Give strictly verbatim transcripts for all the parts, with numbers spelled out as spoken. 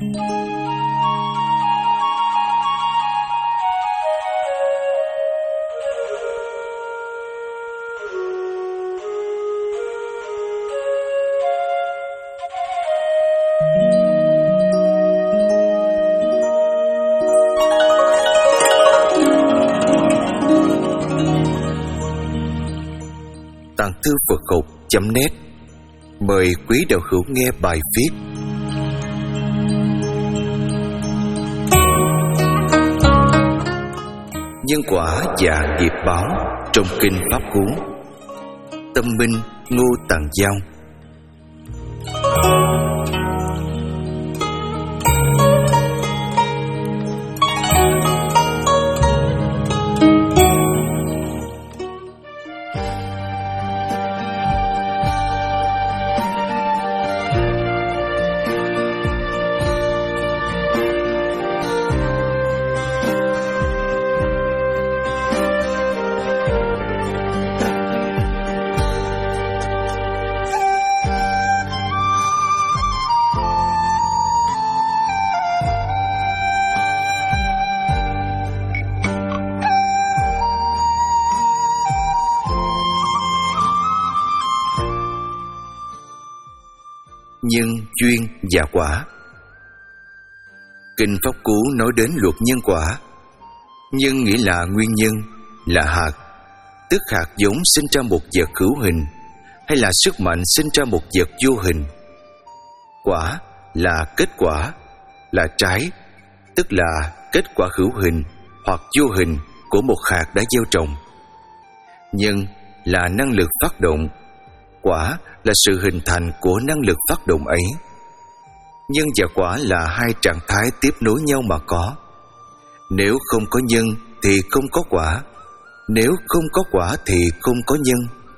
Tàng thư Phật học chấm net mời quý đạo hữu nghe bài viết Nhân quả và nghiệp báo trong kinh Pháp Cú. Tâm Minh Ngô Tằng Giao. Nhân, duyên và quả. Kinh Pháp Cú nói đến luật nhân quả. Nhân nghĩa là nguyên nhân, là hạt, tức hạt giống sinh ra một vật hữu hình, hay là sức mạnh sinh ra một vật vô hình. Quả là kết quả, là trái, tức là kết quả hữu hình hoặc vô hình của một hạt đã gieo trồng. Nhân là năng lực phát động, quả là sự hình thành của năng lực phát động ấy. Nhân và quả là hai trạng thái tiếp nối nhau mà có. Nếu không có nhân thì không có quả, nếu không có quả thì không có nhân.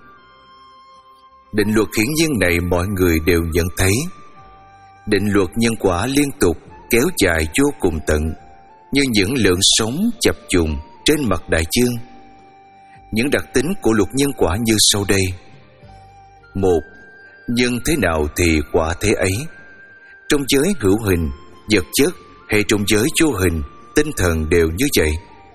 Định luật hiển nhiên này mọi người đều nhận thấy. Định luật nhân quả liên tục kéo dài vô cùng tận, như những lượng sóng chập trùng trên mặt đại dương. Những đặc tính của luật nhân quả như sau đây. Một, nhân thế nào thì quả thế ấy. Trong giới hữu hình, vật chất hay trong giới vô hình, tinh thần đều như vậy.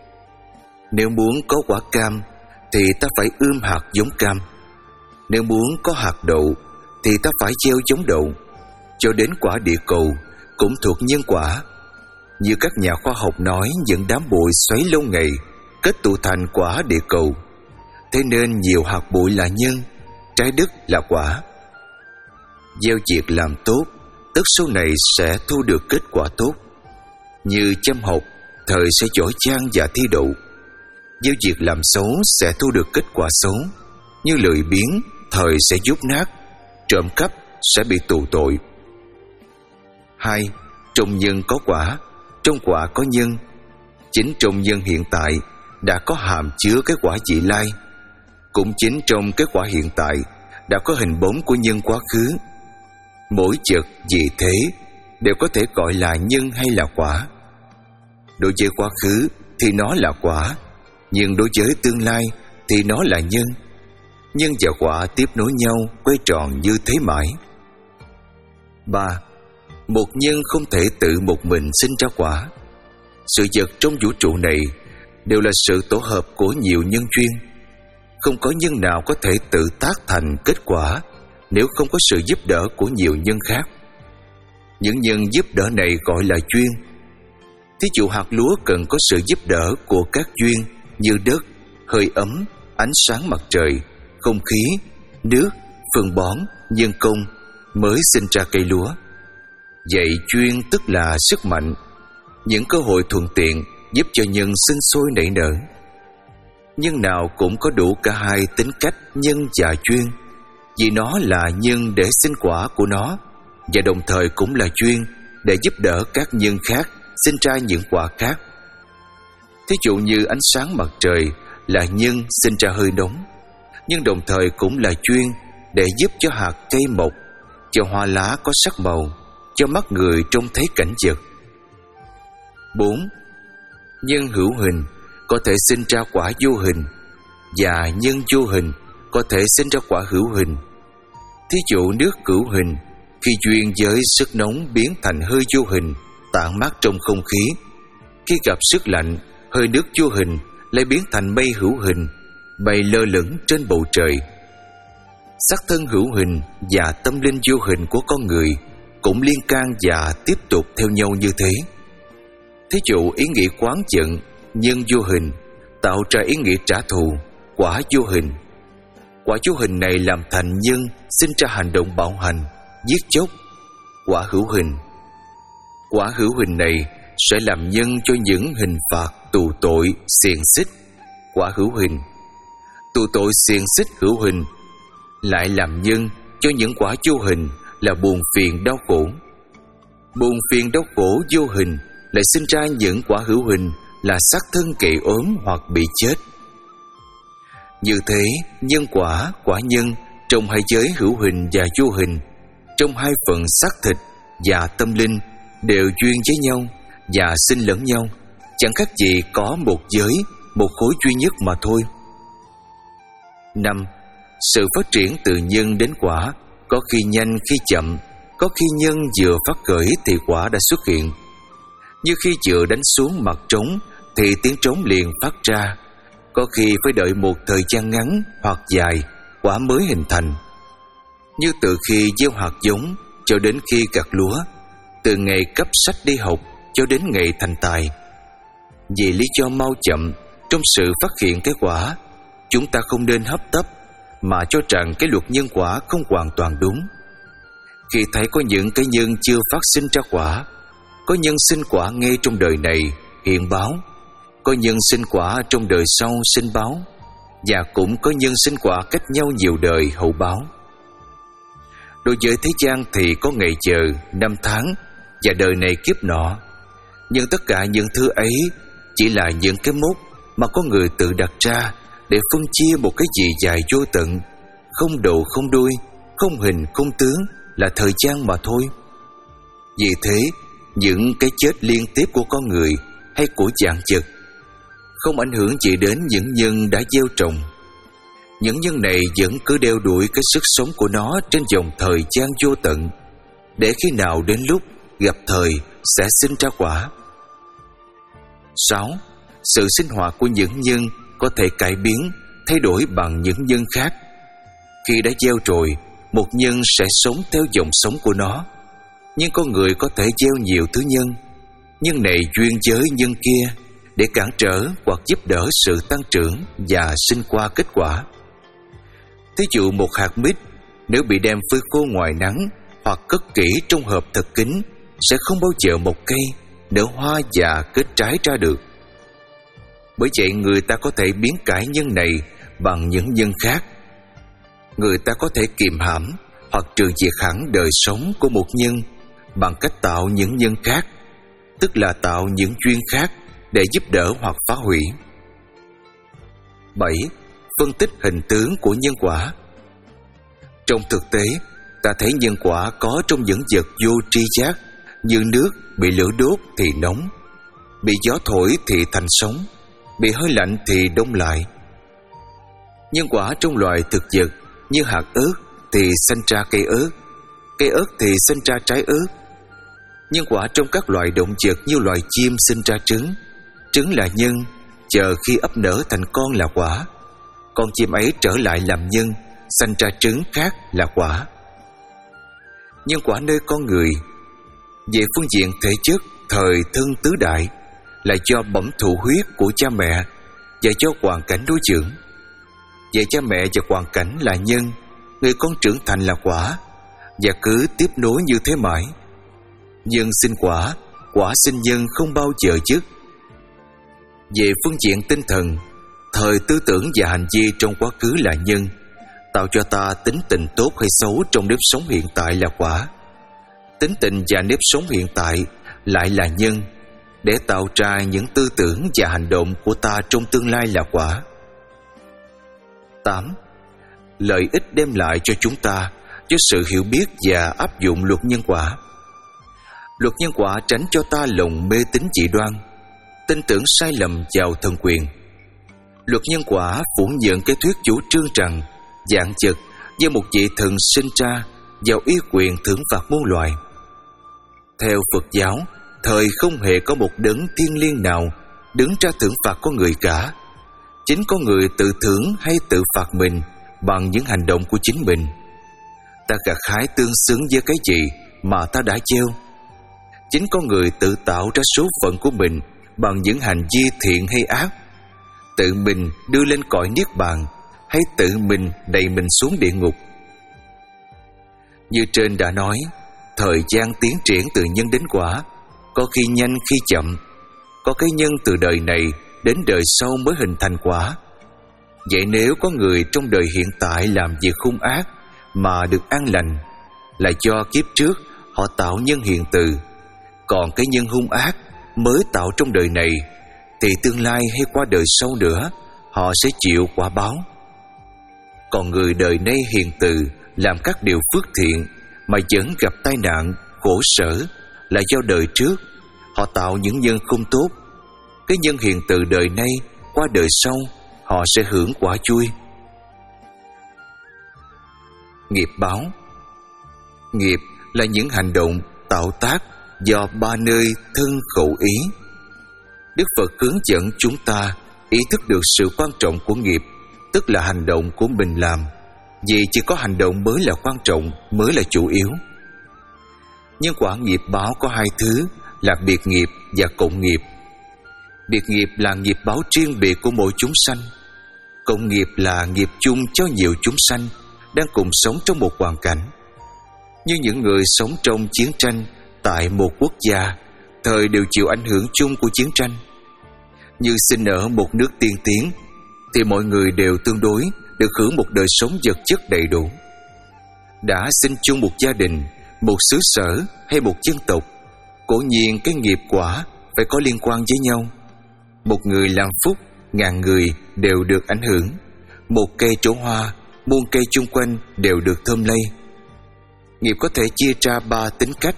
Nếu muốn có quả cam thì ta phải ươm hạt giống cam. Nếu muốn có hạt đậu thì ta phải gieo giống đậu. Cho đến quả địa cầu cũng thuộc nhân quả. Như các nhà khoa học nói, những đám bụi xoáy lâu ngày kết tụ thành quả địa cầu. Thế nên nhiều hạt bụi là nhân, trái đất là quả. Gieo việc làm tốt, tất sau này sẽ thu được kết quả tốt. Như chăm học, thời sẽ giỏi giang và thi đậu. Gieo việc làm xấu sẽ thu được kết quả xấu. Như lười biếng, thời sẽ dốt nát. Trộm cắp sẽ bị tù tội. Hai, trong nhân có quả, trong quả có nhân. Chính trong nhân hiện tại đã có hàm chứa cái quả vị lai. Cũng chính trong cái quả hiện tại đã có hình bóng của nhân quá khứ. Mỗi vật vị thế đều có thể gọi là nhân hay là quả. Đối với quá khứ thì nó là quả, nhưng đối với tương lai thì nó là nhân. Nhân và quả tiếp nối nhau, quay tròn như thế mãi. Ba, một nhân không thể tự một mình sinh ra quả. Sự vật trong vũ trụ này đều là sự tổ hợp của nhiều nhân duyên. Không có nhân nào có thể tự tác thành kết quả nếu không có sự giúp đỡ của nhiều nhân khác. Những nhân giúp đỡ này gọi là duyên. Thí dụ hạt lúa cần có sự giúp đỡ của các duyên như đất, hơi ấm, ánh sáng mặt trời, không khí, nước, phân bón, nhân công mới sinh ra cây lúa. Vậy duyên tức là sức mạnh, những cơ hội thuận tiện giúp cho nhân sinh sôi nảy nở. Nhân nào cũng có đủ cả hai tính cách nhân và duyên, vì nó là nhân để sinh quả của nó, và đồng thời cũng là duyên để giúp đỡ các nhân khác sinh ra những quả khác. Thí dụ như ánh sáng mặt trời là nhân sinh ra hơi nóng, nhưng đồng thời cũng là duyên để giúp cho hạt cây mọc, cho hoa lá có sắc màu, cho mắt người trông thấy cảnh vật. Bốn, nhân hữu hình có thể sinh ra quả vô hình, và nhân vô hình có thể sinh ra quả hữu hình. Thí dụ nước hữu hình Khi duyên với sức nóng biến thành hơi vô hình tản mát trong không khí, khi gặp sức lạnh, hơi nước vô hình lại biến thành mây hữu hình bay lơ lửng trên bầu trời. Xác thân hữu hình và tâm linh vô hình của con người cũng liên can và tiếp tục theo nhau như thế. Thí dụ ý nghĩa quán giận, nhân vô hình tạo ra ý nghĩa trả thù, quả vô hình. Quả vô hình này làm thành nhân, sinh ra hành động bạo hành, giết chóc. Quả hữu hình Quả hữu hình này sẽ làm nhân cho những hình phạt tù tội, xiềng xích. Quả hữu hình Tù tội xiềng xích hữu hình lại làm nhân cho những quả vô hình là buồn phiền đau khổ. Buồn phiền đau khổ vô hình lại sinh ra những quả hữu hình là xác thân kệ ốm hoặc bị chết. Như thế, nhân quả, quả nhân trong hai giới hữu hình và vô hình, trong hai phần xác thịt và tâm linh đều duyên với nhau và sinh lẫn nhau, chẳng khác gì có một giới, một khối duy nhất mà thôi. Năm. Sự phát triển từ nhân đến quả có khi nhanh khi chậm, có khi nhân vừa phát khởi thì quả đã xuất hiện. Như khi vừa đánh xuống mặt trống thì tiếng trống liền phát ra, có khi phải đợi một thời gian ngắn hoặc dài quả mới hình thành. Như từ khi gieo hạt giống cho đến khi gặt lúa, từ ngày cấp sách đi học cho đến ngày thành tài. Vì lý do mau chậm trong sự phát hiện cái quả, chúng ta không nên hấp tấp mà cho rằng cái luật nhân quả không hoàn toàn đúng. Khi thấy có những cái nhân chưa phát sinh ra quả, có nhân sinh quả ngay trong đời này hiện báo, có nhân sinh quả trong đời sau sinh báo, và cũng có nhân sinh quả cách nhau nhiều đời hậu báo. Đối với thế gian thì có ngày giờ, năm tháng và đời này kiếp nọ, nhưng tất cả những thứ ấy chỉ là những cái mốc mà con người tự đặt ra để phân chia một cái gì dài vô tận, không đầu không đuôi, không hình không tướng, là thời gian mà thôi. Vì thế, những cái chết liên tiếp của con người hay của dạng vật không ảnh hưởng gì đến những nhân đã gieo trồng. Những nhân này vẫn cứ đeo đuổi cái sức sống của nó trên dòng thời gian vô tận, để khi nào đến lúc gặp thời sẽ sinh ra quả. Sáu. Sự sinh hoạt của những nhân có thể cải biến, thay đổi bằng những nhân khác. Khi đã gieo rồi, một nhân sẽ sống theo dòng sống của nó. Nhưng con người có thể gieo nhiều thứ nhân, nhân này duyên với nhân kia để cản trở hoặc giúp đỡ sự tăng trưởng và sinh qua kết quả. Thí dụ một hạt mít nếu bị đem phơi khô ngoài nắng hoặc cất kỹ trong hộp thật kín sẽ không bao giờ một cây nở hoa và kết trái ra được. Bởi vậy người ta có thể biến cải nhân này bằng những nhân khác. Người ta có thể kiềm hãm hoặc trừ diệt hẳn đời sống của một nhân bằng cách tạo những nhân khác, tức là tạo những duyên khác để giúp đỡ hoặc phá hủy. Bảy. Phân tích hình tướng của nhân quả. Trong thực tế, ta thấy nhân quả có trong những vật vô tri giác, như nước bị lửa đốt thì nóng, bị gió thổi thì thành sóng, bị hơi lạnh thì đông lại. Nhân quả trong loài thực vật như hạt ớt thì sinh ra cây ớt, cây ớt thì sinh ra trái ớt. Nhân quả trong các loài động vật như loài chim sinh ra trứng, trứng là nhân, chờ khi ấp nở thành con là quả. Con chim ấy trở lại làm nhân, sanh ra trứng khác là quả. Nhân quả nơi con người về phương diện thể chất thời thân tứ đại là do bẩm thụ huyết của cha mẹ và do hoàn cảnh đối dưỡng. Về cha mẹ và hoàn cảnh là nhân, người con trưởng thành là quả, và cứ tiếp nối như thế mãi. Nhân sinh quả, quả sinh nhân không bao giờ dứt. Về phương diện tinh thần, thời tư tưởng và hành vi trong quá khứ là nhân, tạo cho ta tính tình tốt hay xấu trong nếp sống hiện tại là quả. Tính tình và nếp sống hiện tại lại là nhân, để tạo ra những tư tưởng và hành động của ta trong tương lai là quả. Tám. Lợi ích đem lại cho chúng ta do sự hiểu biết và áp dụng luật nhân quả. Luật nhân quả tránh cho ta lòng mê tín dị đoan, tin tưởng sai lầm vào thần quyền. Luật nhân quả phủ nhận cái thuyết chủ trương rằng dạng vật do một vị thần sinh ra vào uy quyền thưởng phạt muôn loài. Theo Phật giáo, thời không hề có một đấng thiêng liêng nào đứng ra thưởng phạt con người cả. Chính con người tự thưởng hay tự phạt mình bằng những hành động của chính mình. Ta gặt hái tương xứng với cái gì mà ta đã gieo. Chính con người tự tạo ra số phận của mình bằng những hành vi thiện hay ác, tự mình đưa lên cõi niết bàn hay tự mình đẩy mình xuống địa ngục. Như trên đã nói, thời gian tiến triển từ nhân đến quả, có khi nhanh khi chậm. Có cái nhân từ đời này đến đời sau mới hình thành quả. Vậy nếu có người trong đời hiện tại làm việc hung ác mà được an lành, là do kiếp trước họ tạo nhân hiền từ. Còn cái nhân hung ác mới tạo trong đời này, thì tương lai hay qua đời sau nữa họ sẽ chịu quả báo. Còn người đời nay hiền từ, làm các điều phước thiện mà vẫn gặp tai nạn, khổ sở, là do đời trước họ tạo những nhân không tốt. Cái nhân hiền từ đời nay qua đời sau họ sẽ hưởng quả vui. Nghiệp báo. Nghiệp là những hành động tạo tác do ba nơi thân khẩu ý. Đức Phật hướng dẫn chúng ta ý thức được sự quan trọng của nghiệp, tức là hành động của mình làm, vì chỉ có hành động mới là quan trọng, mới là chủ yếu. Nhưng quả nghiệp báo có hai thứ là biệt nghiệp và cộng nghiệp. Biệt nghiệp là nghiệp báo riêng biệt của mỗi chúng sanh. Cộng nghiệp là nghiệp chung cho nhiều chúng sanh đang cùng sống trong một hoàn cảnh. Như những người sống trong chiến tranh tại một quốc gia, thời đều chịu ảnh hưởng chung của chiến tranh. Như sinh ở một nước tiên tiến, thì mọi người đều tương đối được hưởng một đời sống vật chất đầy đủ. Đã sinh chung một gia đình, một xứ sở hay một dân tộc, cố nhiên cái nghiệp quả phải có liên quan với nhau. Một người làm phúc, ngàn người đều được ảnh hưởng. Một cây trổ hoa, muôn cây chung quanh đều được thơm lây. Nghiệp có thể chia ra ba tính cách.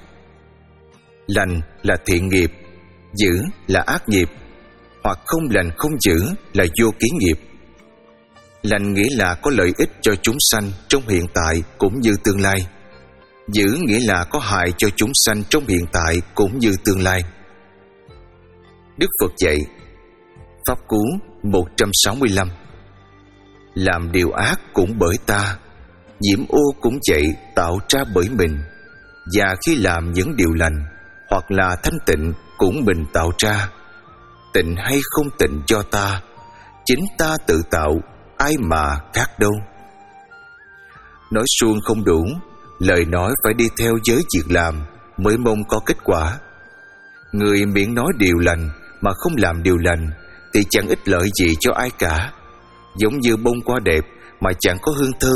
Lành là thiện nghiệp, dữ là ác nghiệp, hoặc không lành không dữ là vô ký nghiệp. Lành nghĩa là có lợi ích cho chúng sanh trong hiện tại cũng như tương lai. Dữ nghĩa là có hại cho chúng sanh trong hiện tại cũng như tương lai. Đức Phật dạy Pháp Cú một trăm sáu mươi lăm: làm điều ác cũng bởi ta, nhiễm ô cũng vậy tạo ra bởi mình. Và khi làm những điều lành hoặc là thanh tịnh cũng mình tạo ra. Tịnh hay không tịnh do ta, chính ta tự tạo, ai mà khác đâu. Nói suông không đủ, lời nói phải đi theo với việc làm mới mong có kết quả. Người miệng nói điều lành mà không làm điều lành thì chẳng ích lợi gì cho ai cả. Giống như bông hoa đẹp mà chẳng có hương thơm.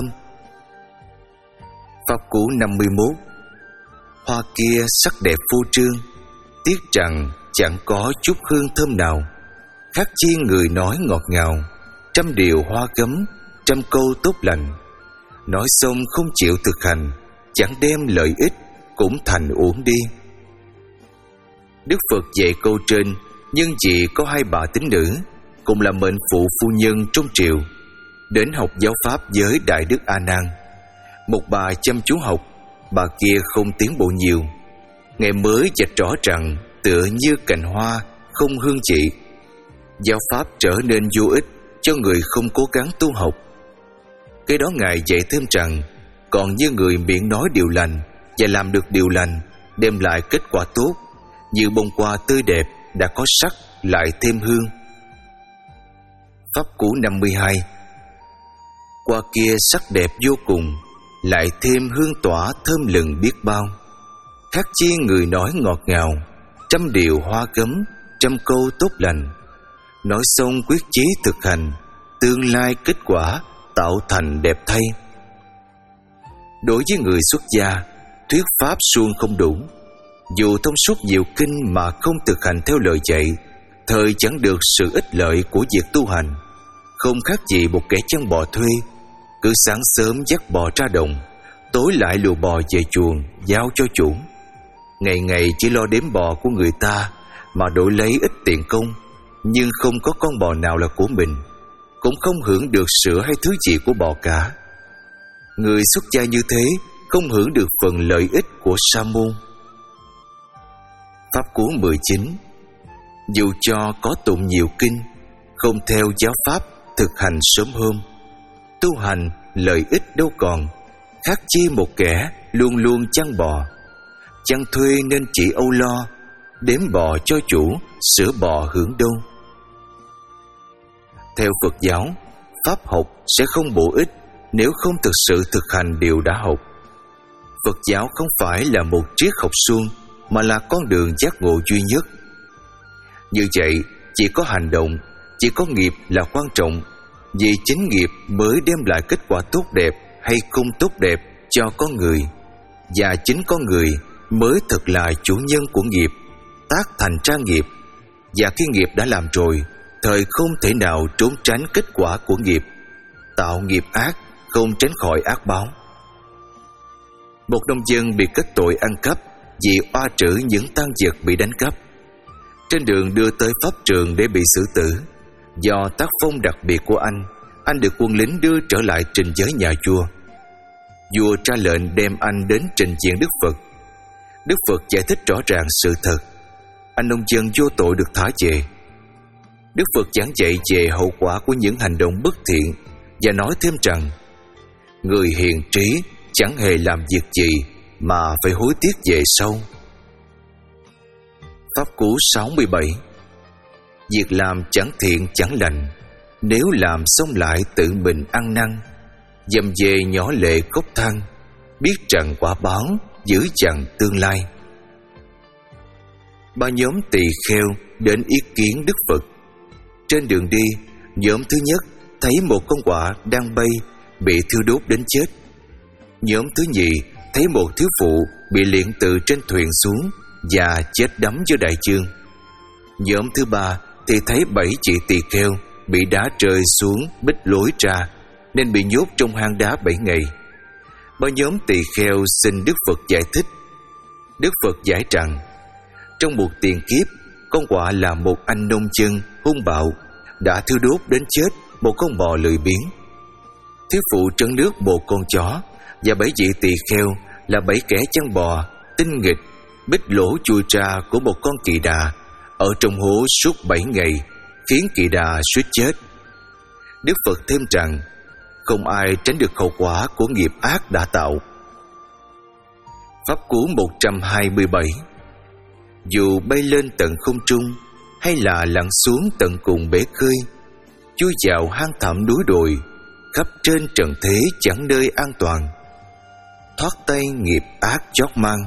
Pháp Cú năm mươi mốt: hoa kia sắc đẹp phô trương, tiếc rằng chẳng có chút hương thơm nào. Khác chi người nói ngọt ngào, trăm điều hoa gấm, trăm câu tốt lành. Nói xong không chịu thực hành, chẳng đem lợi ích, cũng thành uổng đi. Đức Phật dạy câu trên nhân vì có hai bà tín nữ, cùng là mệnh phụ phu nhân trong triều, đến học giáo pháp với Đại Đức A Nan. Một bà chăm chú học, bà kia không tiến bộ nhiều. Ngài mới vạch rõ rằng tựa như cành hoa không hương vị, giáo pháp trở nên vô ích cho người không cố gắng tu học. Cái đó Ngài dạy thêm rằng, còn như người miệng nói điều lành và làm được điều lành, đem lại kết quả tốt, như bông hoa tươi đẹp đã có sắc lại thêm hương. Pháp Cú năm mươi hai: hoa kia sắc đẹp vô cùng, lại thêm hương tỏa thơm lừng biết bao. Khác chi người nói ngọt ngào, trăm điều hoa gấm, trăm câu tốt lành. Nói xong quyết chí thực hành, tương lai kết quả tạo thành đẹp thay. Đối với người xuất gia, thuyết pháp suông không đủ. Dù thông suốt nhiều kinh mà không thực hành theo lời dạy, thời chẳng được sự ích lợi của việc tu hành. Không khác gì một kẻ chăn bò thuê, cứ sáng sớm dắt bò ra đồng, tối lại lùa bò về chuồng giao cho chủ. Ngày ngày chỉ lo đếm bò của người ta mà đổi lấy ít tiền công, nhưng không có con bò nào là của mình, cũng không hưởng được sữa hay thứ gì của bò cả. Người xuất gia như thế không hưởng được phần lợi ích của sa môn. Pháp cú mười chín. Dù cho có tụng nhiều kinh, không theo giáo pháp thực hành sớm hôm, tu hành lợi ích đâu còn, khác chi một kẻ luôn luôn chăn bò. Chăn thuê nên chỉ âu lo, đếm bò cho chủ, sữa bò hưởng đâu. Theo Phật giáo, pháp học sẽ không bổ ích nếu không thực sự thực hành điều đã học. Phật giáo không phải là một triết học suông, mà là con đường giác ngộ duy nhất. Như vậy, chỉ có hành động, chỉ có nghiệp là quan trọng, vì chính nghiệp mới đem lại kết quả tốt đẹp hay không tốt đẹp cho con người, và chính con người mới thực là chủ nhân của nghiệp, tác thành ra nghiệp. Và khi nghiệp đã làm rồi, thời không thể nào trốn tránh kết quả của nghiệp. Tạo nghiệp ác, không tránh khỏi ác báo. Một nông dân bị kết tội ăn cắp vì oa trữ những tang vật bị đánh cắp. Trên đường đưa tới pháp trường để bị xử tử, do tác phong đặc biệt của anh, anh được quân lính đưa trở lại trình giới nhà vua. Vua ra lệnh đem anh đến trình diện Đức Phật. Đức Phật giải thích rõ ràng sự thật. Anh nông dân vô tội được thả về. Đức Phật giảng dạy về hậu quả của những hành động bất thiện và nói thêm rằng người hiền trí chẳng hề làm việc gì mà phải hối tiếc về sau. Pháp cú sáu mươi bảy. Việc làm chẳng thiện chẳng lành, nếu làm xong lại tự mình ăn năn. Dầm về nhỏ lệ cốc thang, biết rằng quả báo giữ chặn tương lai. Ba nhóm tỳ kheo đến ý kiến Đức Phật. Trên đường đi, nhóm thứ nhất thấy một con quạ đang bay bị thiêu đốt đến chết. Nhóm thứ nhì thấy một thiếu phụ bị liệng từ trên thuyền xuống và chết đắm giữa đại dương. Nhóm thứ ba thì thấy bảy chị tỳ kheo bị đá rơi xuống bích lối ra nên bị nhốt trong hang đá bảy ngày. Ba nhóm tỳ kheo xin Đức Phật giải thích. Đức Phật giải rằng trong một tiền kiếp, con quạ là một anh nông dân hung bạo đã thiêu đốt đến chết một con bò lười biếng. Thiếu phụ trấn nước một con chó, và bảy vị tỳ kheo là bảy kẻ chăn bò tinh nghịch bích lỗ chui ra của một con kỳ đà ở trong hố suốt bảy ngày, khiến kỳ đà suýt chết. Đức Phật thêm rằng không ai tránh được hậu quả của nghiệp ác đã tạo. Pháp cú một trăm hai mươi bảy. Dù bay lên tận không trung hay là lặn xuống tận cùng bể khơi, chui vào hang thẳm núi đồi, khắp trên trần thế chẳng nơi an toàn, thoát tay nghiệp ác chót mang.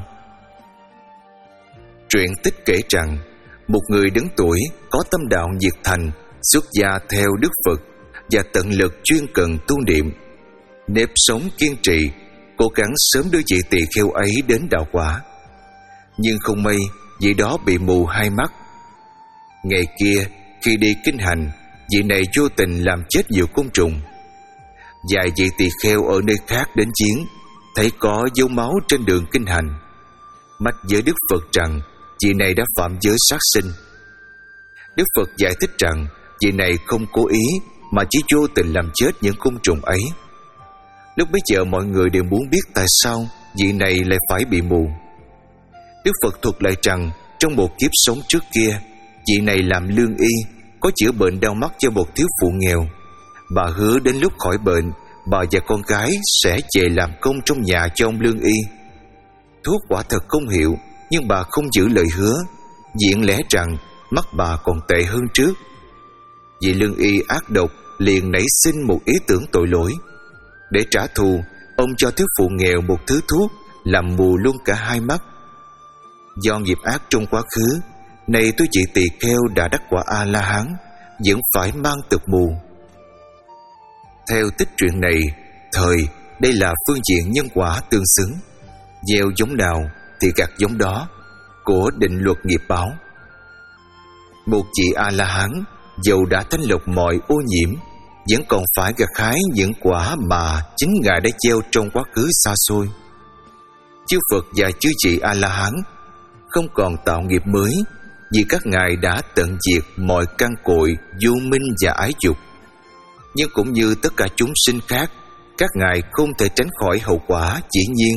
Truyện tích kể rằng một người đứng tuổi có tâm đạo nhiệt thành, xuất gia theo Đức Phật và tận lực chuyên cần tu niệm, nếp sống kiên trì, cố gắng sớm đưa vị tỳ kheo ấy đến đạo quả. Nhưng không may, vị đó bị mù hai mắt. Ngày kia, khi đi kinh hành, vị này vô tình làm chết nhiều côn trùng. Vài vị tỳ kheo ở nơi khác đến chiến, thấy có dấu máu trên đường kinh hành, mách với Đức Phật rằng vị này đã phạm giới sát sinh. Đức Phật giải thích rằng vị này không cố ý mà chỉ vô tình làm chết những côn trùng ấy. Lúc bấy giờ mọi người đều muốn biết tại sao vị này lại phải bị mù. Đức Phật thuật lại rằng trong một kiếp sống trước kia, vị này làm lương y, có chữa bệnh đau mắt cho một thiếu phụ nghèo. Bà hứa đến lúc khỏi bệnh, bà và con gái sẽ về làm công trong nhà cho ông lương y. Thuốc quả thật không hiệu, nhưng bà không giữ lời hứa. Diện lẽ rằng mắt bà còn tệ hơn trước. Vị lương y ác độc liền nảy sinh một ý tưởng tội lỗi. Để trả thù, ông cho thiếu phụ nghèo một thứ thuốc làm mù luôn cả hai mắt. Do nghiệp ác trong quá khứ, nay tôi chị tỳ kheo đã đắc quả A-la-hán, vẫn phải mang tật mù. Theo tích truyện này, thời đây là phương diện nhân quả tương xứng. Gieo giống nào thì gặt giống đó, của định luật nghiệp báo. Một vị A-la-hán dầu đã thanh lọc mọi ô nhiễm, vẫn còn phải gặt hái những quả mà chính Ngài đã gieo trong quá khứ xa xôi. Chư Phật và chư vị A-la-hán không còn tạo nghiệp mới, vì các ngài đã tận diệt mọi căn cội vô minh và ái dục. Nhưng cũng như tất cả chúng sinh khác, các ngài không thể tránh khỏi hậu quả dĩ nhiên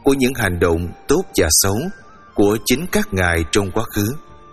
của những hành động tốt và xấu của chính các ngài trong quá khứ.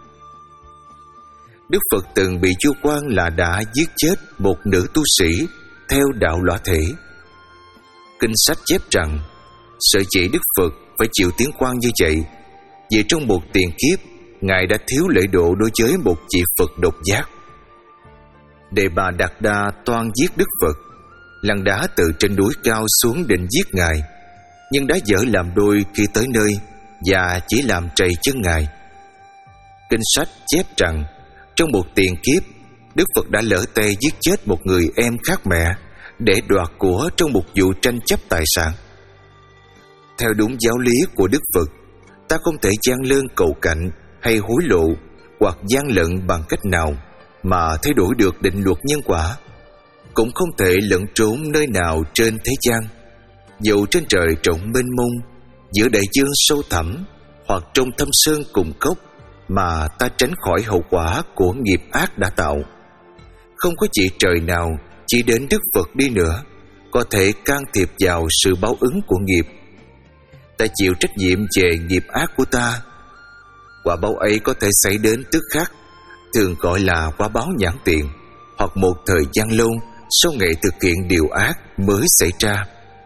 Đức Phật từng bị vua quan là đã giết chết một nữ tu sĩ theo đạo lõa thể. Kinh sách chép rằng sở dĩ Đức Phật phải chịu tiếng quan như vậy vì trong một tiền kiếp ngài đã thiếu lễ độ đối với một vị Phật độc giác. Đề Bà Đạt Đa toan giết Đức Phật, lăn đá từ trên núi cao xuống định giết ngài, nhưng đã dở làm đôi khi tới nơi và chỉ làm trầy chân ngài. Kinh sách chép rằng trong một tiền kiếp, Đức Phật đã lỡ tay giết chết một người em khác mẹ để đoạt của trong một vụ tranh chấp tài sản. Theo đúng giáo lý của Đức Phật, ta không thể gian lơn cầu cạnh hay hối lộ hoặc gian lận bằng cách nào mà thay đổi được định luật nhân quả, cũng không thể lẫn trốn nơi nào trên thế gian, dù trên trời rộng mênh mông, giữa đại dương sâu thẳm, hoặc trong thâm sơn cùng cốc, mà ta tránh khỏi hậu quả của nghiệp ác đã tạo. Không có chỉ trời nào, chỉ đến Đức Phật đi nữa, có thể can thiệp vào sự báo ứng của nghiệp. Ta chịu trách nhiệm về nghiệp ác của ta. Quả báo ấy có thể xảy đến tức khắc, thường gọi là quả báo nhãn tiền, hoặc một thời gian lâu sau ngày thực hiện điều ác mới xảy ra.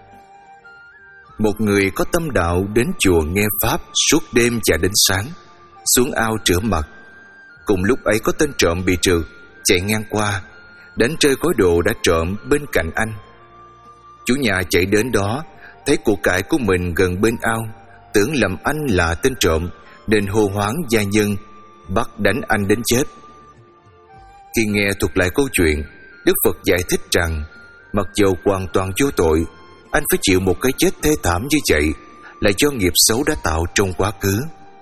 Một người có tâm đạo đến chùa nghe pháp suốt đêm và đến sáng, xuống ao rửa mặt. Cùng lúc ấy có tên trộm bị trượt chạy ngang qua, đánh rơi gói đồ đã trộm bên cạnh anh. Chủ nhà chạy đến đó, thấy của cải của mình gần bên ao, tưởng lầm anh là tên trộm nên hô hoán gia nhân bắt đánh anh đến chết. Khi nghe thuật lại câu chuyện, Đức Phật giải thích rằng mặc dù hoàn toàn vô tội, anh phải chịu một cái chết thê thảm như vậy là do nghiệp xấu đã tạo trong quá khứ.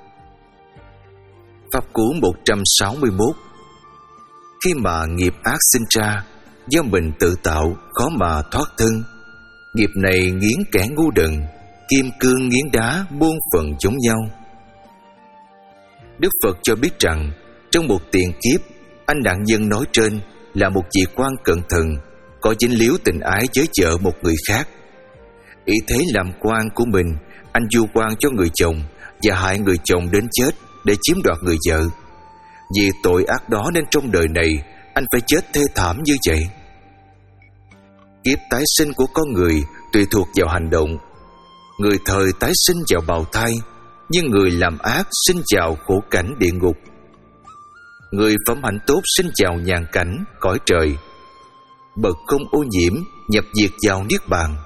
Pháp Cú một trăm sáu mươi mốt. Khi mà nghiệp ác sinh ra, do mình tự tạo, khó mà thoát thân. Nghiệp này nghiến kẻ ngu đần, kim cương nghiến đá, muôn phần giống nhau. Đức Phật cho biết rằng trong một tiền kiếp, anh nạn nhân nói trên là một vị quan cận thần, có dính líu tình ái với vợ một người khác. Ý thế làm quan của mình, anh vu oan cho người chồng và hại người chồng đến chết để chiếm đoạt người vợ. Vì tội ác đó nên trong đời này anh phải chết thê thảm như vậy. Kiếp tái sinh của con người tùy thuộc vào hành động. Người thời tái sinh vào bào thai, nhưng người làm ác sinh vào khổ cảnh địa ngục. Người phẩm hạnh tốt sinh vào nhàn cảnh cõi trời. Bậc không ô nhiễm nhập diệt vào niết bàn.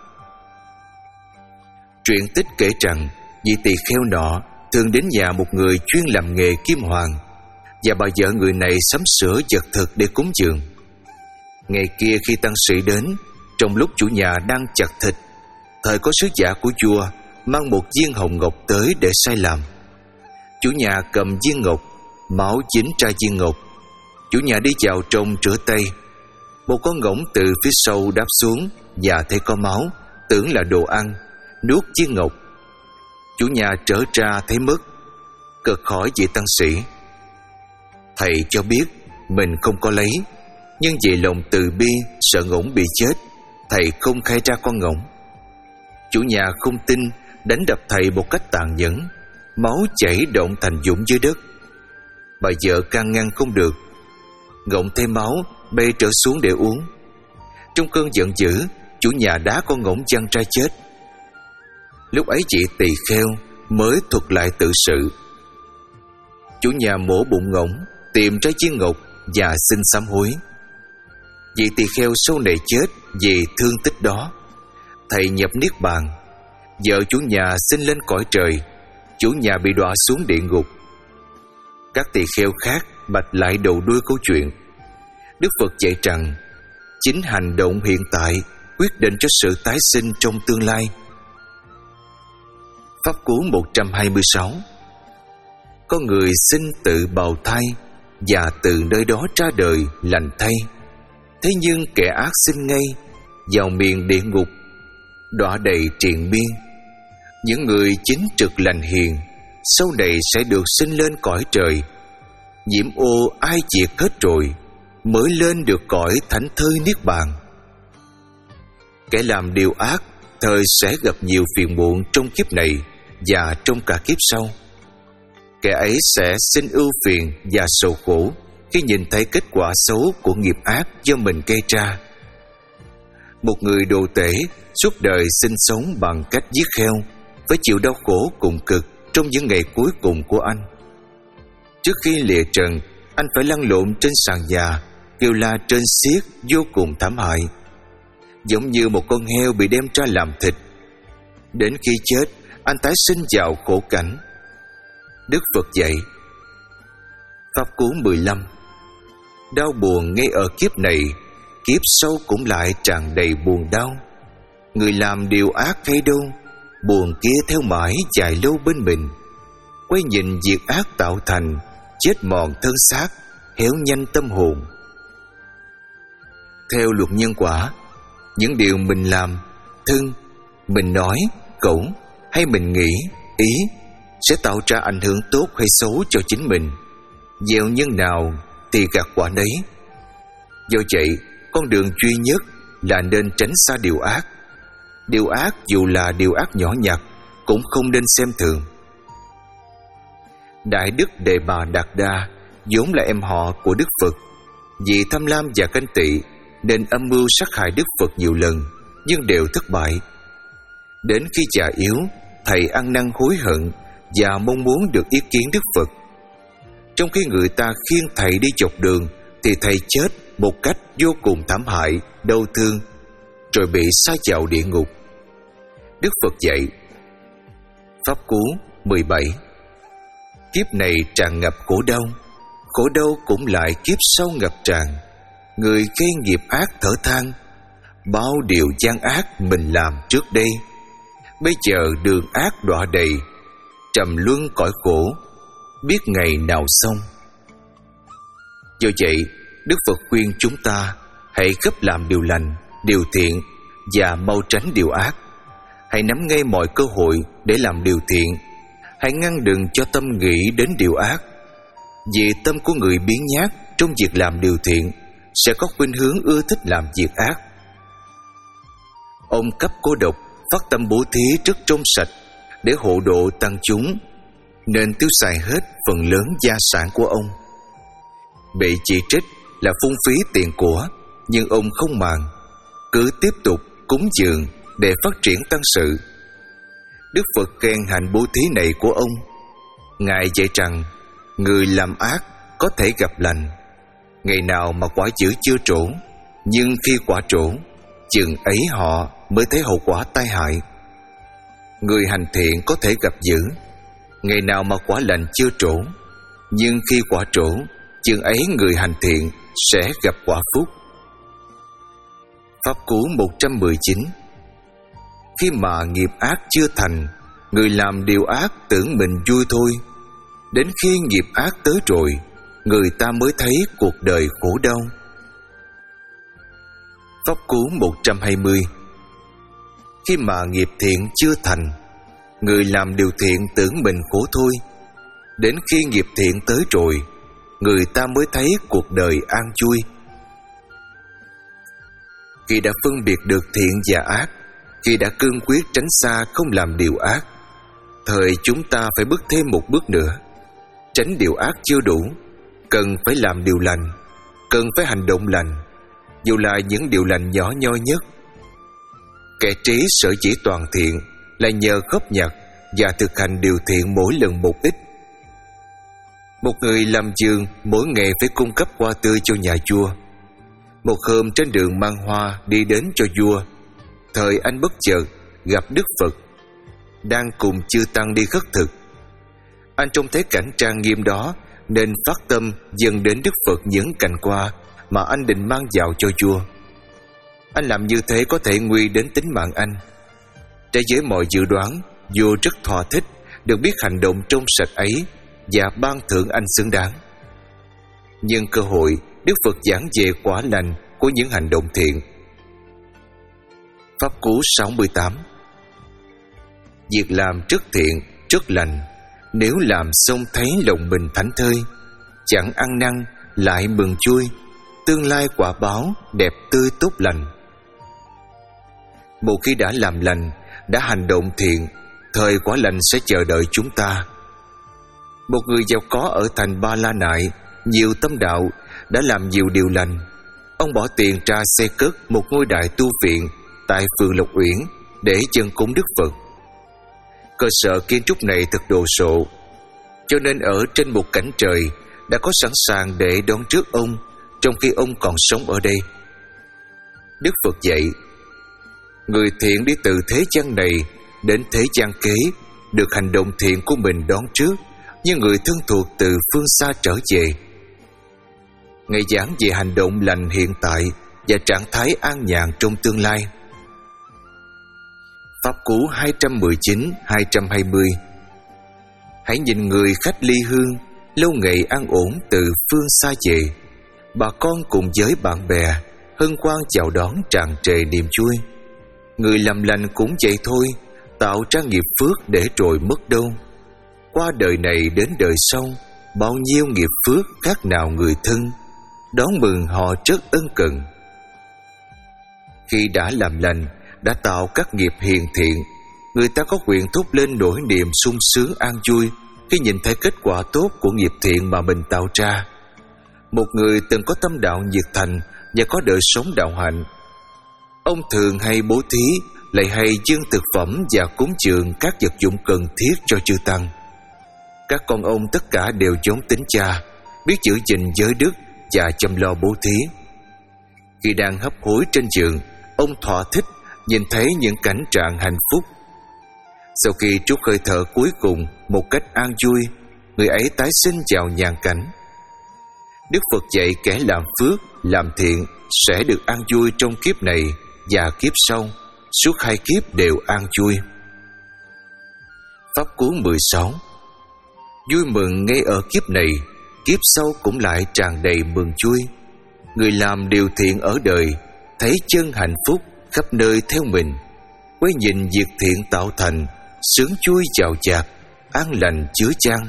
Truyện tích kể rằng vị tỳ kheo nọ thường đến nhà một người chuyên làm nghề kim hoàn, và bà vợ người này sắm sửa vật thực để cúng dường. Ngày kia khi tăng sĩ đến, trong lúc chủ nhà đang chặt thịt, thời có sứ giả của vua mang một viên hồng ngọc tới để sai làm. Chủ nhà cầm viên ngọc, máu dính ra viên ngọc. Chủ nhà đi vào trong rửa tay. Một con ngỗng từ phía sau đáp xuống và thấy có máu, tưởng là đồ ăn, nuốt viên ngọc. Chủ nhà trở ra thấy mất, cực hỏi vị tăng sĩ: thầy cho biết mình không có lấy, nhưng vì lòng từ bi sợ ngỗng bị chết, thầy không khai ra con ngỗng. Chủ nhà không tin, đánh đập thầy một cách tàn nhẫn, máu chảy động thành vũng dưới đất. Bà vợ can ngăn không được, ngỗng thấy máu bay trở xuống để uống. Trong cơn giận dữ, chủ nhà đá con ngỗng văng ra chết. Lúc ấy chị tỳ kheo mới thuật lại tự sự. Chủ nhà mổ bụng ngỗng, tìm ra viên ngọc và xin sám hối. Vị tỳ kheo sau này chết vì thương tích đó. Thầy nhập niết bàn. Vợ chủ nhà sinh lên cõi trời, chủ nhà bị đọa xuống địa ngục. Các tỳ kheo khác bạch lại đầu đuôi câu chuyện. Đức Phật dạy rằng chính hành động hiện tại quyết định cho sự tái sinh trong tương lai. Pháp Cú một trăm hai mươi sáu. Có người sinh tự bào thai và từ nơi đó ra đời lành thay. Thế nhưng kẻ ác sinh ngay vào miền địa ngục, đọa đầy triền miên. Những người chính trực lành hiền sau này sẽ được sinh lên cõi trời. Nhiễm ô ai diệt hết rồi, mới lên được cõi thảnh thơi niết bàn. Kẻ làm điều ác thời sẽ gặp nhiều phiền muộn trong kiếp này, và trong cả kiếp sau. Kẻ ấy sẽ sinh ưu phiền và sầu khổ khi nhìn thấy kết quả xấu của nghiệp ác do mình gây ra. Một người đồ tể suốt đời sinh sống bằng cách giết heo phải chịu đau khổ cùng cực trong những ngày cuối cùng của anh. Trước khi lìa trần, anh phải lăn lộn trên sàn nhà, kêu la trên xiết vô cùng thảm hại, giống như một con heo bị đem ra làm thịt. Đến khi chết, anh tái sinh vào khổ cảnh. Đức Phật dạy: Pháp cú mười lăm. Đau buồn ngay ở kiếp này, kiếp sau cũng lại tràn đầy buồn đau. Người làm điều ác hay đâu, buồn kia theo mãi dài lâu bên mình. Quay nhìn việc ác tạo thành, chết mòn thân xác, héo nhanh tâm hồn. Theo luật nhân quả, những điều mình làm, thân, mình nói, khẩu hay mình nghĩ, ý sẽ tạo ra ảnh hưởng tốt hay xấu cho chính mình. Gieo nhân nào thì gặt quả đấy. Do vậy, con đường duy nhất là nên tránh xa điều ác. Điều ác dù là điều ác nhỏ nhặt cũng không nên xem thường. Đại Đức Đề Bà Đạt Đa vốn là em họ của Đức Phật. Vì tham lam và ganh tị nên âm mưu sát hại Đức Phật nhiều lần, nhưng đều thất bại. Đến khi già yếu, thầy ăn năn hối hận và mong muốn được ý kiến Đức Phật. Trong khi người ta khiêng thầy đi dọc đường thì thầy chết một cách vô cùng thảm hại, đau thương, rồi bị sa vào địa ngục. Đức Phật dạy: Pháp cú mười bảy. Kiếp này tràn ngập khổ đau, khổ đau cũng lại kiếp sau ngập tràn. Người gây nghiệp ác thở than: bao điều gian ác mình làm trước đây, bây giờ đường ác đọa đầy, trầm luân cõi khổ, biết ngày nào xong. Do vậy, Đức Phật khuyên chúng ta hãy gấp làm điều lành, điều thiện và mau tránh điều ác. Hãy nắm ngay mọi cơ hội để làm điều thiện. Hãy ngăn đừng cho tâm nghĩ đến điều ác. Vì tâm của người biếng nhác trong việc làm điều thiện sẽ có khuynh hướng ưa thích làm việc ác. Ông Cấp Cô Độc phát tâm bố thí rất trong sạch để hộ độ tăng chúng, nên tiêu xài hết phần lớn gia sản của ông. Bị chỉ trích là phung phí tiền của, nhưng ông không màng, cứ tiếp tục cúng dường để phát triển tăng sự. Đức Phật khen hạnh bố thí này của ông. Ngài dạy rằng người làm ác có thể gặp lành, ngày nào mà quả dữ chưa trổ, nhưng khi quả trổ, chừng ấy họ mới thấy hậu quả tai hại. Người hành thiện có thể gặp dữ, ngày nào mà quả lành chưa trổ, nhưng khi quả trổ, chừng ấy người hành thiện sẽ gặp quả phúc. Pháp cú một trăm mười chín. Khi mà nghiệp ác chưa thành, người làm điều ác tưởng mình vui thôi. Đến khi nghiệp ác tới rồi, người ta mới thấy cuộc đời khổ đau. Pháp cú một trăm hai mươi. Khi mà nghiệp thiện chưa thành, người làm điều thiện tưởng mình khổ thôi. Đến khi nghiệp thiện tới rồi, người ta mới thấy cuộc đời an vui. Khi đã phân biệt được thiện và ác, khi đã cương quyết tránh xa không làm điều ác, thời chúng ta phải bước thêm một bước nữa. Tránh điều ác chưa đủ, cần phải làm điều lành, cần phải hành động lành, dù là những điều lành nhỏ nhoi nhất. Kẻ trí sở dĩ toàn thiện là nhờ góp nhặt và thực hành điều thiện mỗi lần một ít. Một người làm vườn mỗi ngày phải cung cấp hoa tươi cho nhà vua. Một hôm trên đường mang hoa đi đến cho vua, thời anh bất chợt gặp Đức Phật đang cùng chư tăng đi khất thực. Anh trông thấy cảnh trang nghiêm đó nên phát tâm dâng đến Đức Phật những cành hoa mà anh định mang vào cho vua. Anh làm như thế có thể nguy đến tính mạng anh. Trái với mọi dự đoán, vua rất thỏa thích được biết hành động trong sạch ấy và ban thưởng anh xứng đáng. Nhưng cơ hội, Đức Phật giảng về quả lành của những hành động thiện. Pháp cú sáu mươi tám. Việc làm rất thiện, rất lành, nếu làm xong thấy lòng mình thảnh thơi, chẳng ăn năn lại mừng vui, tương lai quả báo đẹp tươi tốt lành. Một khi đã làm lành, đã hành động thiện, thời quả lành sẽ chờ đợi chúng ta. Một người giàu có ở thành Ba La Nại, nhiều tâm đạo, đã làm nhiều điều lành. Ông bỏ tiền ra xây cất một ngôi đại tu viện tại phường Lộc Uyển để dâng cúng Đức Phật. Cơ sở kiến trúc này thật đồ sộ, cho nên ở trên một cảnh trời đã có sẵn sàng để đón trước ông trong khi ông còn sống ở đây. Đức Phật dạy, người thiện đi từ thế gian này đến thế gian kế, được hành động thiện của mình đón trước như người thân thuộc từ phương xa trở về. Ngài giảng về hành động lành hiện tại và trạng thái an nhàn trong tương lai. Pháp Cú hai trăm mười chín đến hai trăm hai mươi. Hãy nhìn người khách ly hương, lâu ngày an ổn từ phương xa về. Bà con cùng với bạn bè hân hoan chào đón tràn trề niềm vui. Người làm lành cũng vậy thôi, tạo ra nghiệp phước để rồi mất đâu. Qua đời này đến đời sau, bao nhiêu nghiệp phước khác nào người thân, đón mừng họ rất ân cần. Khi đã làm lành, đã tạo các nghiệp hiền thiện, người ta có quyền thốt lên nỗi niềm sung sướng an vui khi nhìn thấy kết quả tốt của nghiệp thiện mà mình tạo ra. Một người từng có tâm đạo nhiệt thành và có đời sống đạo hạnh, ông thường hay bố thí, lại hay dâng thực phẩm và cúng dường các vật dụng cần thiết cho chư tăng. Các con ông tất cả đều giống tính cha, biết giữ gìn giới đức và chăm lo bố thí. Khi đang hấp hối trên giường, ông thỏa thích nhìn thấy những cảnh trạng hạnh phúc. Sau khi trút hơi thở cuối cùng một cách an vui, người ấy tái sinh vào nhàn cảnh. Đức Phật dạy kẻ làm phước, làm thiện sẽ được an vui trong kiếp này và kiếp sau, suốt hai kiếp đều an vui. Pháp Cú mười sáu. Vui mừng ngay ở kiếp này, kiếp sau cũng lại tràn đầy mừng vui. Người làm điều thiện ở đời, thấy chân hạnh phúc khắp nơi theo mình, quay nhìn việc thiện tạo thành, sướng vui chào chạc, an lành chứa chan.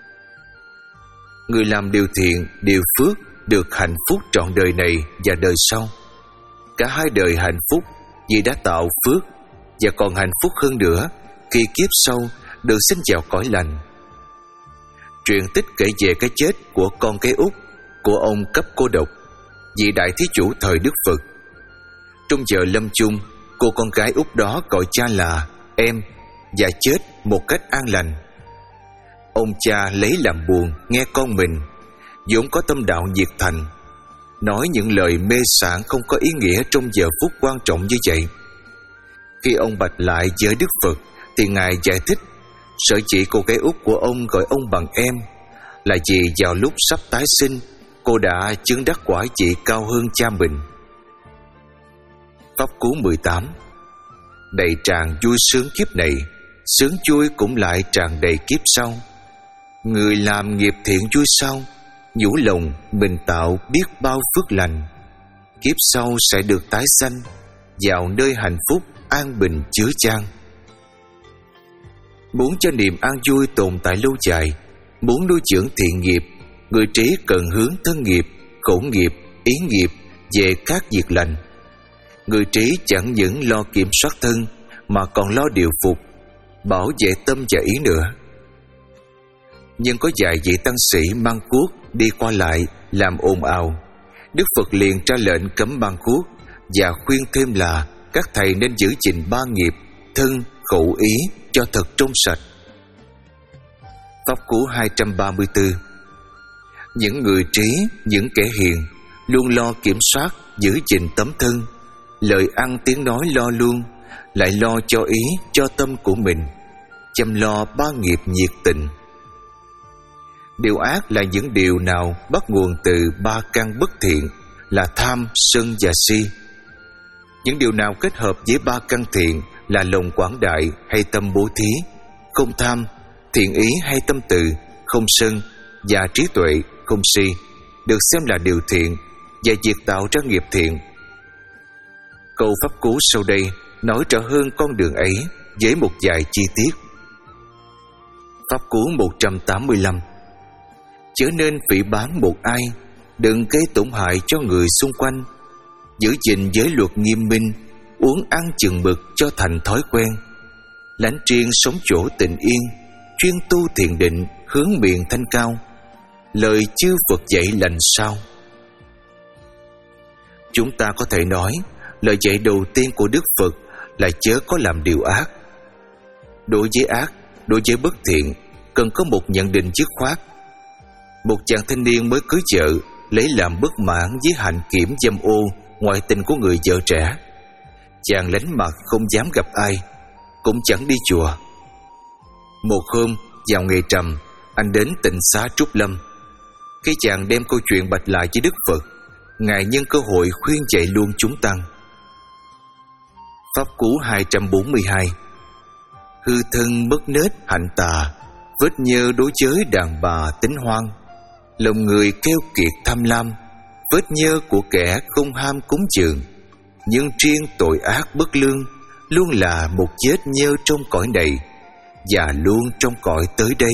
Người làm điều thiện, điều phước được hạnh phúc trọn đời này và đời sau. Cả hai đời hạnh phúc vì đã tạo phước, và còn hạnh phúc hơn nữa khi kiếp sau được sinh vào cõi lành. Truyền tích kể về cái chết của con gái út của ông Cấp Cô Độc, vị đại thí chủ thời Đức Phật. Trong giờ lâm chung, cô con gái út đó gọi cha là em và chết một cách an lành. Ông cha lấy làm buồn nghe con mình, vốn có tâm đạo nhiệt thành, nói những lời mê sảng không có ý nghĩa trong giờ phút quan trọng như vậy. Khi ông bạch lại với Đức Phật thì Ngài giải thích, sở dĩ cô gái út của ông gọi ông bằng em là vì vào lúc sắp tái sinh, cô đã chứng đắc quả vị cao hơn cha mình. Pháp Cú mười tám. Đầy tràn vui sướng kiếp này, sướng vui cũng lại tràn đầy kiếp sau. Người làm nghiệp thiện vui sau, nhủ lòng mình tạo biết bao phước lành, kiếp sau sẽ được tái sanh vào nơi hạnh phúc an bình chứa chan. Muốn cho niềm an vui tồn tại lâu dài, muốn nuôi dưỡng thiện nghiệp, người trí cần hướng thân nghiệp, khổ nghiệp, ý nghiệp về các việc lành. Người trí chẳng những lo kiểm soát thân mà còn lo điều phục, bảo vệ tâm và ý nữa. Nhưng có vài vị tăng sĩ mang cuốc đi qua lại làm ồn ào, Đức Phật liền ra lệnh cấm mang cuốc và khuyên thêm là các thầy nên giữ gìn ba nghiệp thân, khẩu, ý cho thật trong sạch. Pháp Cú hai trăm ba mươi tư. Những người trí, những kẻ hiền luôn lo kiểm soát, giữ gìn tấm thân, lời ăn tiếng nói lo luôn, lại lo cho ý, cho tâm của mình, chăm lo ba nghiệp nhiệt tình. Điều ác là những điều nào bắt nguồn từ ba căn bất thiện là tham, sân và si. Những điều nào kết hợp với ba căn thiện là lòng quảng đại hay tâm bố thí, không tham, thiện ý hay tâm từ, không sân và trí tuệ, không si, được xem là điều thiện và việc tạo ra nghiệp thiện. Câu Pháp Cú sau đây nói rõ hơn con đường ấy với một vài chi tiết. Pháp Cú một trăm tám mươi lăm. Chớ nên phỉ báng một ai, đừng gây tổn hại cho người xung quanh, giữ gìn giới luật nghiêm minh, uống ăn chừng mực cho thành thói quen. Lánh triên sống chỗ tịnh yên, chuyên tu thiền định, hướng miệng thanh cao. Lời chư Phật dạy lành sao? Chúng ta có thể nói, lời dạy đầu tiên của Đức Phật là chớ có làm điều ác. Đối với ác, đối với bất thiện, cần có một nhận định dứt khoát. Một chàng thanh niên mới cưới vợ lấy làm bất mãn với hạnh kiểm dâm ô, ngoại tình của người vợ trẻ. Chàng lánh mặt không dám gặp ai, cũng chẳng đi chùa. Một hôm vào ngày trầm, anh đến tịnh xá Trúc Lâm. Khi chàng đem câu chuyện bạch lại với Đức Phật, Ngài nhân cơ hội khuyên dạy luôn chúng tăng. Pháp cú hai trăm bốn mươi hai. Hư thân mất nết hạnh tà, vết nhơ đối với đàn bà tính hoang. Lòng người keo kiệt tham lam, vết nhơ của kẻ không ham cúng dường. Nhưng riêng tội ác bất lương luôn là một vết nhơ trong cõi này, và luôn trong cõi tới đây.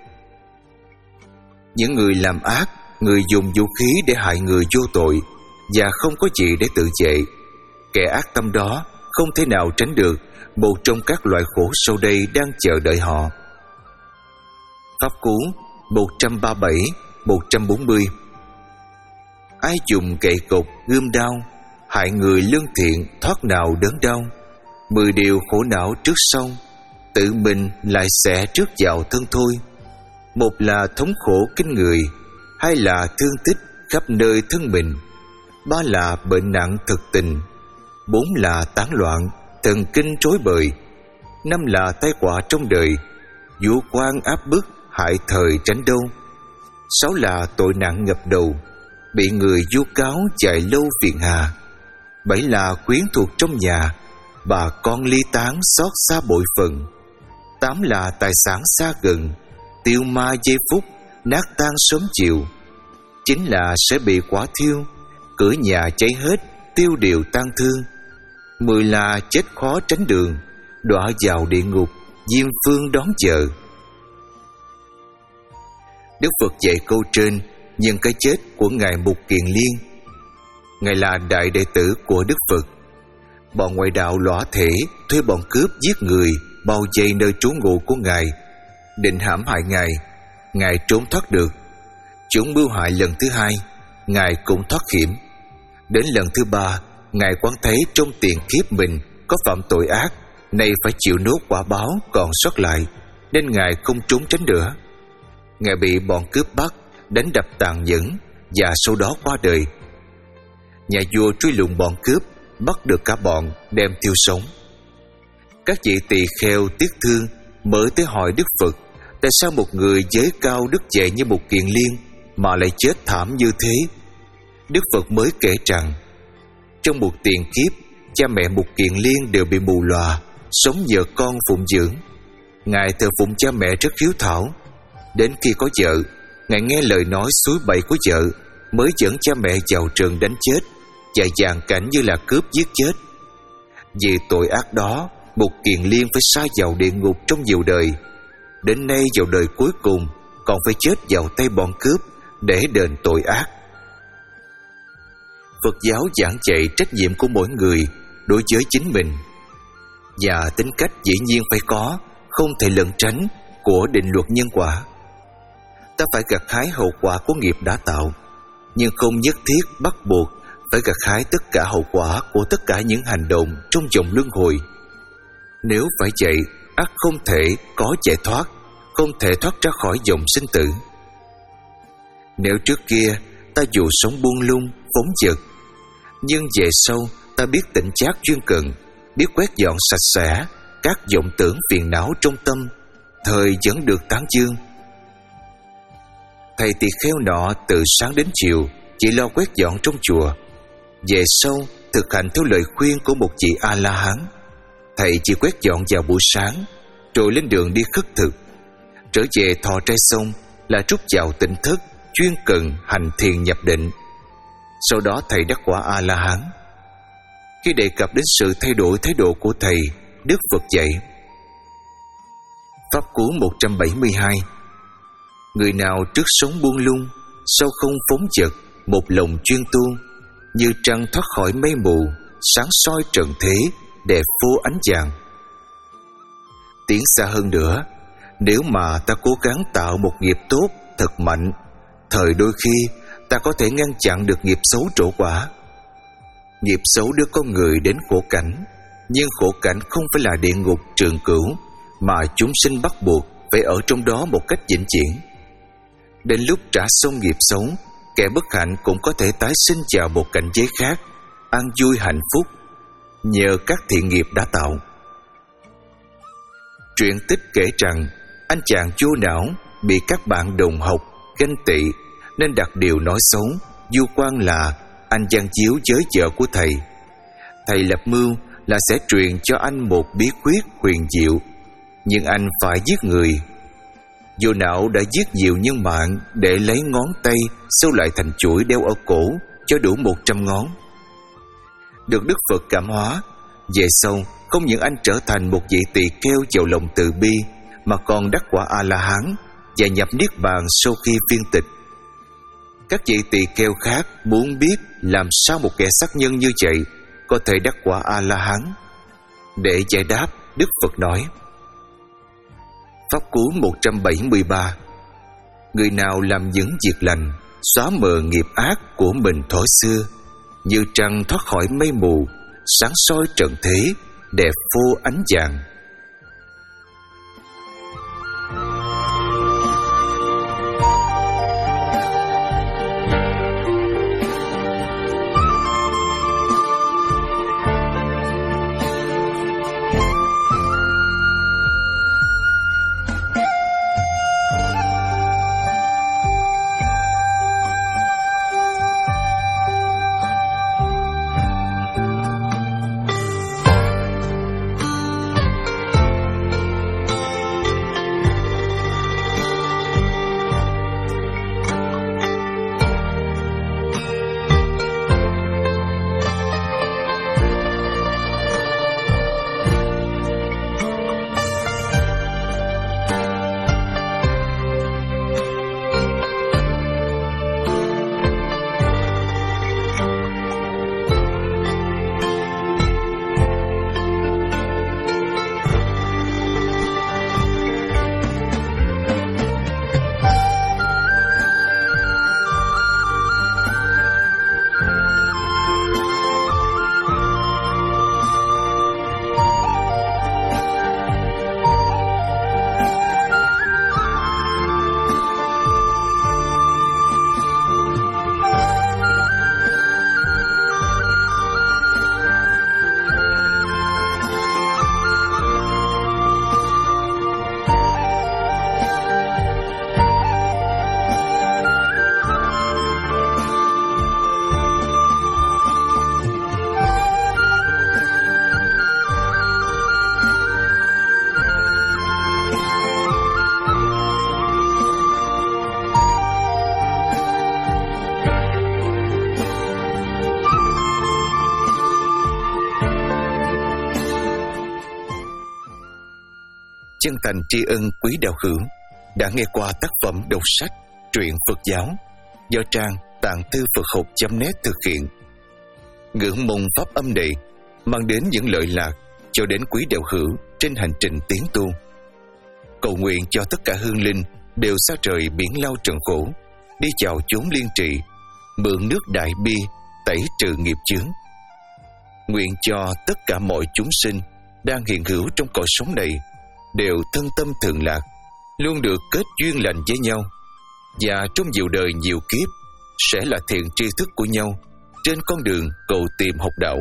Những người làm ác, người dùng vũ khí để hại người vô tội và không có gì để tự vệ, kẻ ác tâm đó không thể nào tránh được một trong các loại khổ sau đây đang chờ đợi họ. Pháp cú một trăm ba mươi bảy, một trăm bốn mươi. Ai dùng gậy cột, gươm đao hại người lương thiện, thoát nào đớn đau. Mười điều khổ não trước sau, tự mình lại sẽ trước vào thân thôi. Một là thống khổ kinh người, hai là thương tích khắp nơi thân mình, ba là bệnh nặng thực tình, bốn là tán loạn thần kinh rối bời, năm là tai họa trong đời, vũ quan áp bức hại thời tránh đâu, sáu là tội nặng ngập đầu, bị người vu cáo chạy lâu phiền hà, bảy là quyến thuộc trong nhà, bà con ly tán xót xa bội phần, tám là tài sản xa gần, tiêu ma giây phút, nát tan sớm chiều, chín là sẽ bị quả thiêu, cửa nhà cháy hết, tiêu điều tan thương, mười là chết khó tránh đường, đọa vào địa ngục, diêm phương đón chờ. Đức Phật dạy câu trên nhân cái chết của Ngài Mục Kiền Liên. Ngài là đại đệ tử của Đức Phật. Bọn ngoại đạo lõa thể thuê bọn cướp giết người, bao vây nơi trú ngụ của Ngài, định hãm hại Ngài. Ngài trốn thoát được. Chúng mưu hại lần thứ hai, Ngài cũng thoát hiểm. Đến lần thứ ba, Ngài quán thấy trong tiền kiếp mình có phạm tội ác, nay phải chịu nốt quả báo còn sót lại, nên Ngài không trốn tránh nữa. Ngài bị bọn cướp bắt, đánh đập tàn nhẫn và sau đó qua đời. Nhà vua truy lùng bọn cướp, bắt được cả bọn, đem thiêu sống. Các vị tỳ kheo tiếc thương mới tới hỏi Đức Phật, tại sao một người giới cao đức dạy như Mục Kiền Liên mà lại chết thảm như thế? Đức Phật mới kể rằng, trong một tiền kiếp, cha mẹ Mục Kiền Liên đều bị mù lòa, sống nhờ con phụng dưỡng. Ngài thờ phụng cha mẹ rất hiếu thảo. Đến khi có vợ, Ngài nghe lời nói suối bậy của vợ, mới dẫn cha mẹ vào rừng đánh chết, và dàn cảnh như là cướp giết chết. Vì tội ác đó, Mục Kiền Liên phải sa vào địa ngục trong nhiều đời. Đến nay vào đời cuối cùng, còn phải chết vào tay bọn cướp để đền tội ác. Phật giáo giảng dạy trách nhiệm của mỗi người đối với chính mình, và tính cách dĩ nhiên phải có, không thể lẩn tránh, của định luật nhân quả. Ta phải gặt hái hậu quả của nghiệp đã tạo, nhưng không nhất thiết bắt buộc phải gặt hái tất cả hậu quả của tất cả những hành động trong vòng luân hồi. Nếu phải vậy, ắt không thể có giải thoát, không thể thoát ra khỏi dòng sinh tử. Nếu trước kia ta dù sống buông lung, phóng dật, nhưng về sau ta biết tỉnh giác chuyên cần, biết quét dọn sạch sẽ các vọng tưởng phiền não trong tâm, thời vẫn được tán dương. Thầy tỳ kheo nọ từ sáng đến chiều chỉ lo quét dọn trong chùa. Về sau thực hành theo lời khuyên của một vị A-la-hán. Thầy chỉ quét dọn vào buổi sáng, rồi lên đường đi khất thực. Trở về thọ trai xong là rút vào tỉnh thức, chuyên cần hành thiền nhập định. Sau đó thầy đắc quả A-la-hán. Khi đề cập đến sự thay đổi thái độ của thầy, Đức Phật dạy Pháp cú một trăm bảy mươi hai. Người nào trước sống buông lung, sau không phóng dật, một lòng chuyên tu, như trăng thoát khỏi mây mù, sáng soi trần thế, đẹp vô ánh vàng. Tiến xa hơn nữa, nếu mà ta cố gắng tạo một nghiệp tốt thật mạnh, thời đôi khi ta có thể ngăn chặn được nghiệp xấu trổ quả. Nghiệp xấu đưa con người đến khổ cảnh, nhưng khổ cảnh không phải là địa ngục trường cửu, mà chúng sinh bắt buộc phải ở trong đó một cách vĩnh viễn. Đến lúc trả xong nghiệp xấu, kẻ bất hạnh cũng có thể tái sinh vào một cảnh giới khác, an vui hạnh phúc nhờ các thiện nghiệp đã tạo. Truyện tích kể rằng anh chàng vô não bị các bạn đồng học ganh tị nên đặt điều nói xấu vu oan là anh gian díu với vợ của thầy. Thầy lập mưu là sẽ truyền cho anh một bí quyết huyền diệu, nhưng anh phải giết người. Vô não đã giết nhiều nhân mạng để lấy ngón tay sâu lại thành chuỗi đeo ở cổ cho đủ một trăm ngón. Được Đức Phật cảm hóa, về sau không những anh trở thành một vị tỳ kheo giàu lòng từ bi, mà còn đắc quả A-la-hán và nhập niết bàn sau khi viên tịch. Các vị tỳ kheo khác muốn biết làm sao một kẻ sát nhân như vậy có thể đắc quả A-la-hán. Để giải đáp, Đức Phật nói: Pháp cú một trăm bảy mươi ba. Người nào làm những việc lành, xóa mờ nghiệp ác của mình thói xưa, như trăng thoát khỏi mây mù, sáng soi trần thế, đẹp phô ánh vàng. Chân thành tri ân quý đạo hữu đã nghe qua tác phẩm đọc sách Truyện Phật giáo do trang tạng thư Phật học chấm net thực hiện. Ngưỡng mong pháp âm này mang đến những lợi lạc cho đến quý đạo hữu trên hành trình tiến tu. Cầu nguyện cho tất cả hương linh đều xa trời biển lao trần khổ, đi vào chốn liên trì, mượn nước đại bi tẩy trừ nghiệp chướng. Nguyện cho tất cả mọi chúng sinh đang hiện hữu trong cõi sống này đều thân tâm thường lạc, luôn được kết duyên lành với nhau, và trong nhiều đời nhiều kiếp sẽ là thiện tri thức của nhau trên con đường cầu tìm học đạo,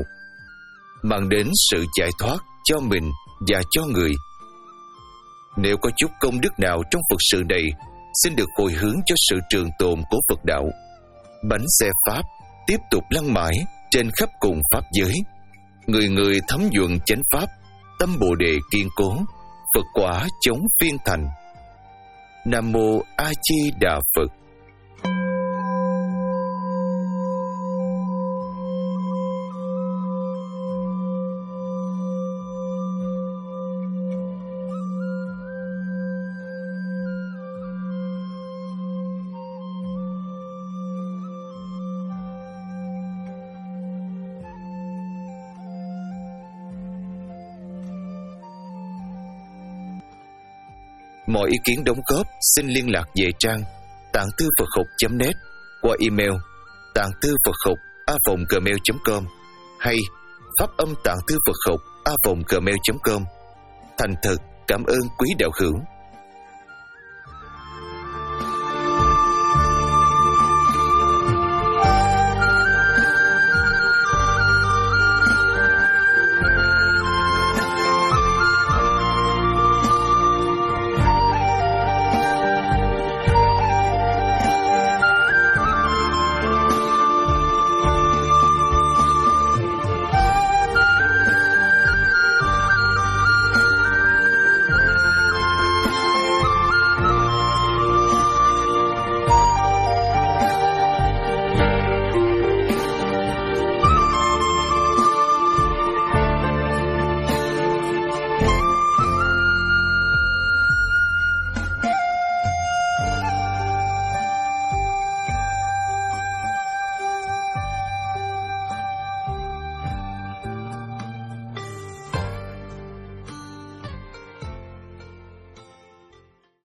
mang đến sự giải thoát cho mình và cho người. Nếu có chút công đức nào trong Phật sự này, xin được hồi hướng cho sự trường tồn của Phật đạo. Bánh xe Pháp tiếp tục lăn mãi trên khắp cùng Pháp giới, người người thấm nhuần chánh Pháp, tâm Bồ Đề kiên cố, Phật quả chống phiên thành. Nam Mô A Di Đà Phật. Mọi ý kiến đóng góp xin liên lạc về trang tạng thư Phật học chấm net qua email tạng thư Phật học a vòng gmail chấm com hay pháp âm tạng thư Phật học a vòng gmail chấm com. Thành thật cảm ơn quý đạo hữu.